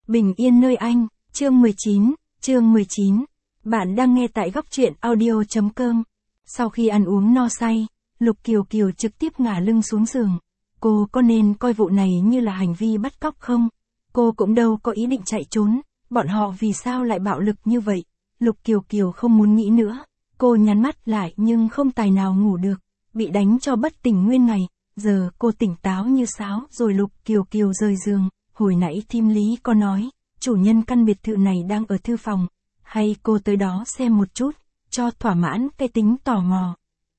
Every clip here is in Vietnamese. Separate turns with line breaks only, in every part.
Bình yên nơi anh, chương 19. Bạn đang nghe tại góc truyện audio.com. Sau khi ăn uống no say, Lục Kiều Kiều trực tiếp ngả lưng xuống giường. Cô có nên coi vụ này như là hành vi bắt cóc không? Cô cũng đâu có ý định chạy trốn, bọn họ vì sao lại bạo lực như vậy? Lục Kiều Kiều không muốn nghĩ nữa. Cô nhắm mắt lại nhưng không tài nào ngủ được, bị đánh cho bất tỉnh nguyên ngày. Giờ cô tỉnh táo như sáo rồi. Lục Kiều Kiều rời giường. Hồi nãy Thím Lý có nói, chủ nhân căn biệt thự này đang ở thư phòng, hay cô tới đó xem một chút, cho thỏa mãn cái tính tò mò.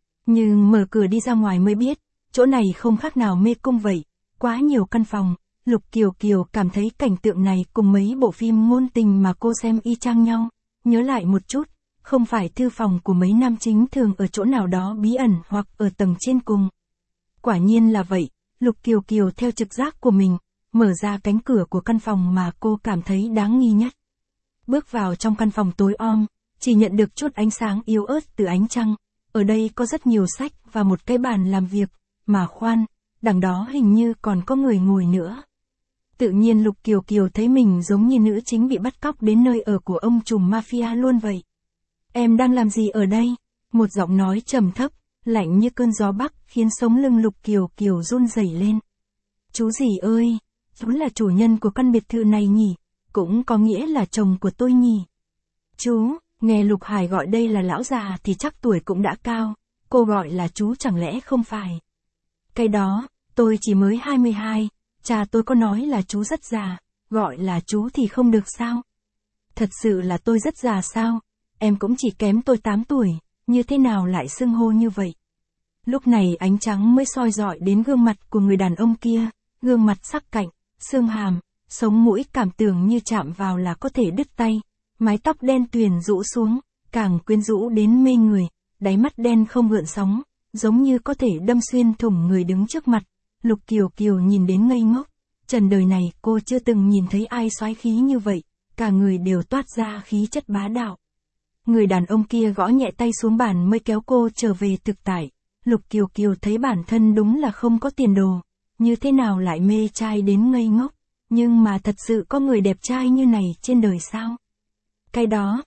Nhưng mở cửa đi ra ngoài mới biết, chỗ này không khác nào mê cung vậy, quá nhiều căn phòng. Lục Kiều Kiều cảm thấy cảnh tượng này cùng mấy bộ phim ngôn tình mà cô xem y chang nhau. Nhớ lại một chút, không phải thư phòng của mấy nam chính thường ở chỗ nào đó bí ẩn hoặc ở tầng trên cùng. Quả nhiên là vậy, Lục Kiều Kiều theo trực giác của mình, mở ra cánh cửa của căn phòng mà cô cảm thấy đáng nghi nhất. Bước vào trong căn phòng tối om, chỉ nhận được chút ánh sáng yếu ớt từ ánh trăng. Ở đây có rất nhiều sách và một cái bàn làm việc, mà khoan, đằng đó hình như còn có người ngồi nữa. Tự nhiên Lục Kiều Kiều thấy mình giống như nữ chính bị bắt cóc đến nơi ở của ông trùm mafia luôn vậy. Em đang làm gì ở đây? Một giọng nói trầm thấp, lạnh như cơn gió bắc khiến sống lưng Lục Kiều Kiều run rẩy lên. Chú gì ơi, chú là chủ nhân của căn biệt thự này nhỉ? Cũng có nghĩa là chồng của tôi nhỉ? Chú, nghe Lục Hải gọi đây là lão già thì chắc tuổi cũng đã cao, cô gọi là chú chẳng lẽ không phải? Cái đó, tôi chỉ mới 22, cha tôi có nói là chú rất già, gọi là chú thì không được sao? Thật sự là tôi rất già sao? Em cũng chỉ kém tôi 8 tuổi, như thế nào lại xưng hô như vậy? Lúc này ánh trắng mới soi rọi đến gương mặt của người đàn ông kia, gương mặt sắc cạnh, xương hàm, sống mũi cảm tưởng như chạm vào là có thể đứt tay, mái tóc đen tuyền rũ xuống, càng quyến rũ đến mê người, đáy mắt đen không gợn sóng, giống như có thể đâm xuyên thủng người đứng trước mặt. Lục Kiều Kiều nhìn đến ngây ngốc, trần đời này cô chưa từng nhìn thấy ai soái khí như vậy, cả người đều toát ra khí chất bá đạo. Người đàn ông kia gõ nhẹ tay xuống bàn mới kéo cô trở về thực tại. Lục Kiều Kiều thấy bản thân đúng là không có tiền đồ, như thế nào lại mê trai đến ngây ngốc, nhưng mà thật sự có người đẹp trai như này trên đời sao? Cái đó,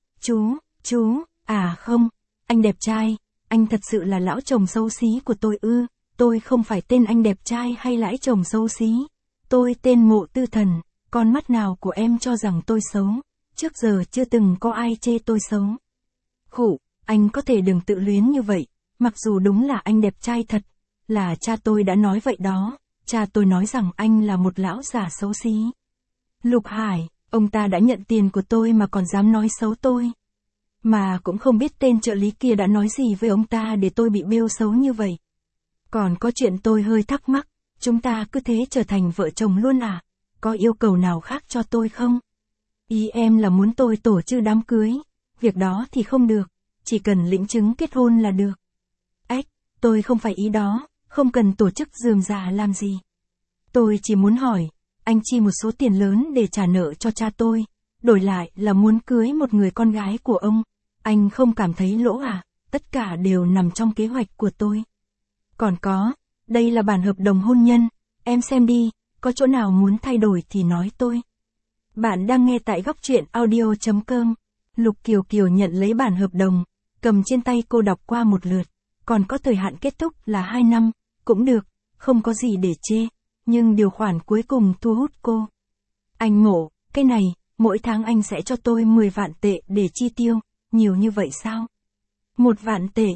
chú, à không, anh đẹp trai, anh thật sự là lão chồng xấu xí của tôi ư? Tôi không phải tên anh đẹp trai hay lãi chồng xấu xí, tôi tên Mộ Tư Thần, con mắt nào của em cho rằng tôi xấu, trước giờ chưa từng có ai chê tôi xấu. Khụ, anh có thể đừng tự luyến như vậy, mặc dù đúng là anh đẹp trai thật, là cha tôi đã nói vậy đó, cha tôi nói rằng anh là một lão già xấu xí. Lục Hải, ông ta đã nhận tiền của tôi mà còn dám nói xấu tôi. Mà cũng không biết tên trợ lý kia đã nói gì với ông ta để tôi bị bêu xấu như vậy. Còn có chuyện tôi hơi thắc mắc, chúng ta cứ thế trở thành vợ chồng luôn à? Có yêu cầu nào khác cho tôi không? Ý em là muốn tôi tổ chức đám cưới, việc đó thì không được, chỉ cần lĩnh chứng kết hôn là được. Ếch, tôi không phải ý đó, không cần tổ chức rườm rà làm gì. Tôi chỉ muốn hỏi, anh chi một số tiền lớn để trả nợ cho cha tôi, đổi lại là muốn cưới một người con gái của ông, anh không cảm thấy lỗ à? Tất cả đều nằm trong kế hoạch của tôi. Còn có, đây là bản hợp đồng hôn nhân, em xem đi, có chỗ nào muốn thay đổi thì nói tôi. Bạn đang nghe tại góc truyện audio.com. Lục Kiều Kiều nhận lấy bản hợp đồng, cầm trên tay cô đọc qua một lượt, còn có thời hạn kết thúc là 2 năm, cũng được, không có gì để chê, nhưng điều khoản cuối cùng thu hút cô. Anh Mộ, cái này, mỗi tháng anh sẽ cho tôi 10 vạn tệ để chi tiêu, nhiều như vậy sao? 1 vạn tệ,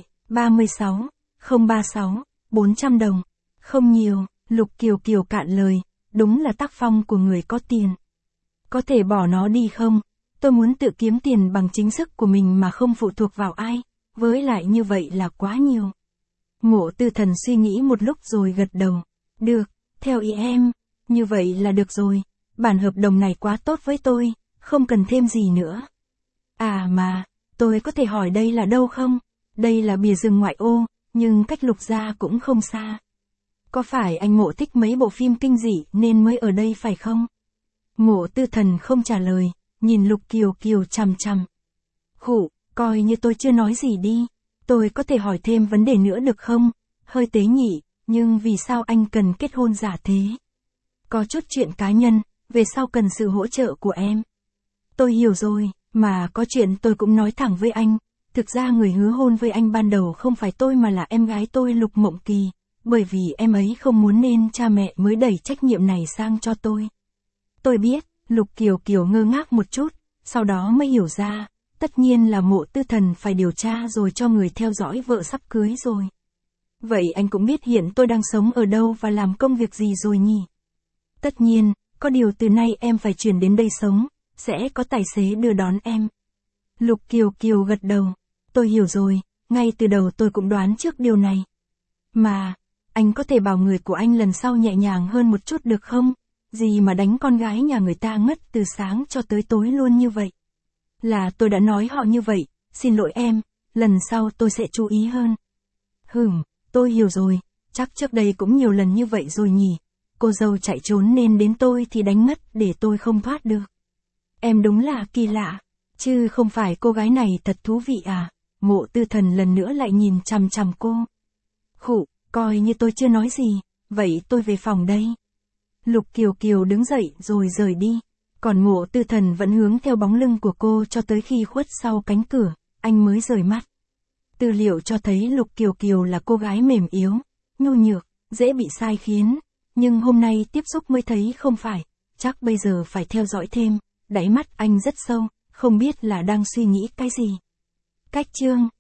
36, 400 đồng, không nhiều. Lục Kiều Kiều cạn lời, đúng là tác phong của người có tiền. Có thể bỏ nó đi không? Tôi muốn tự kiếm tiền bằng chính sức của mình mà không phụ thuộc vào ai, với lại như vậy là quá nhiều. Mộ Tư Thần suy nghĩ một lúc rồi gật đầu. Được, theo ý em, như vậy là được rồi, bản hợp đồng này quá tốt với tôi, không cần thêm gì nữa. À mà, tôi có thể hỏi đây là đâu không? Đây là bìa rừng ngoại ô, nhưng cách Lục gia cũng không xa. Có phải anh Mộ thích mấy bộ phim kinh dị nên mới ở đây phải không? Mộ Tư Thần không trả lời, nhìn Lục Kiều Kiều chằm chằm. Khụ, coi như tôi chưa nói gì đi, tôi có thể hỏi thêm vấn đề nữa được không? Hơi tế nhỉ, nhưng vì sao anh cần kết hôn giả thế? Có chút chuyện cá nhân, về sau cần sự hỗ trợ của em. Tôi hiểu rồi, mà có chuyện tôi cũng nói thẳng với anh. Thực ra người hứa hôn với anh ban đầu không phải tôi mà là em gái tôi Lục Mộng Kỳ, bởi vì em ấy không muốn nên cha mẹ mới đẩy trách nhiệm này sang cho tôi. Tôi biết, Lục Kiều Kiều ngơ ngác một chút, sau đó mới hiểu ra, tất nhiên là Mộ Tư Thần phải điều tra rồi cho người theo dõi vợ sắp cưới rồi. Vậy anh cũng biết hiện tôi đang sống ở đâu và làm công việc gì rồi nhỉ? Tất nhiên, có điều từ nay em phải chuyển đến đây sống, sẽ có tài xế đưa đón em. Lục Kiều Kiều gật đầu. Tôi hiểu rồi, ngay từ đầu tôi cũng đoán trước điều này. Mà, anh có thể bảo người của anh lần sau nhẹ nhàng hơn một chút được không? Gì mà đánh con gái nhà người ta ngất từ sáng cho tới tối luôn như vậy? Là tôi đã nói họ như vậy, xin lỗi em, lần sau tôi sẽ chú ý hơn. Tôi hiểu rồi, chắc trước đây cũng nhiều lần như vậy rồi nhỉ. Cô dâu chạy trốn nên đến tôi thì đánh ngất để tôi không thoát được. Em đúng là kỳ lạ, chứ không phải cô gái này thật thú vị à? Mộ Tư Thần lần nữa lại nhìn chằm chằm cô. Coi như tôi chưa nói gì, vậy tôi về phòng đây. Lục Kiều Kiều đứng dậy rồi rời đi, còn Mộ Tư Thần vẫn hướng theo bóng lưng của cô cho tới khi khuất sau cánh cửa, anh mới rời mắt. Tư liệu cho thấy Lục Kiều Kiều là cô gái mềm yếu, nhu nhược, dễ bị sai khiến, nhưng hôm nay tiếp xúc mới thấy không phải, chắc bây giờ phải theo dõi thêm, đáy mắt anh rất sâu, không biết là đang suy nghĩ cái gì. Cách chương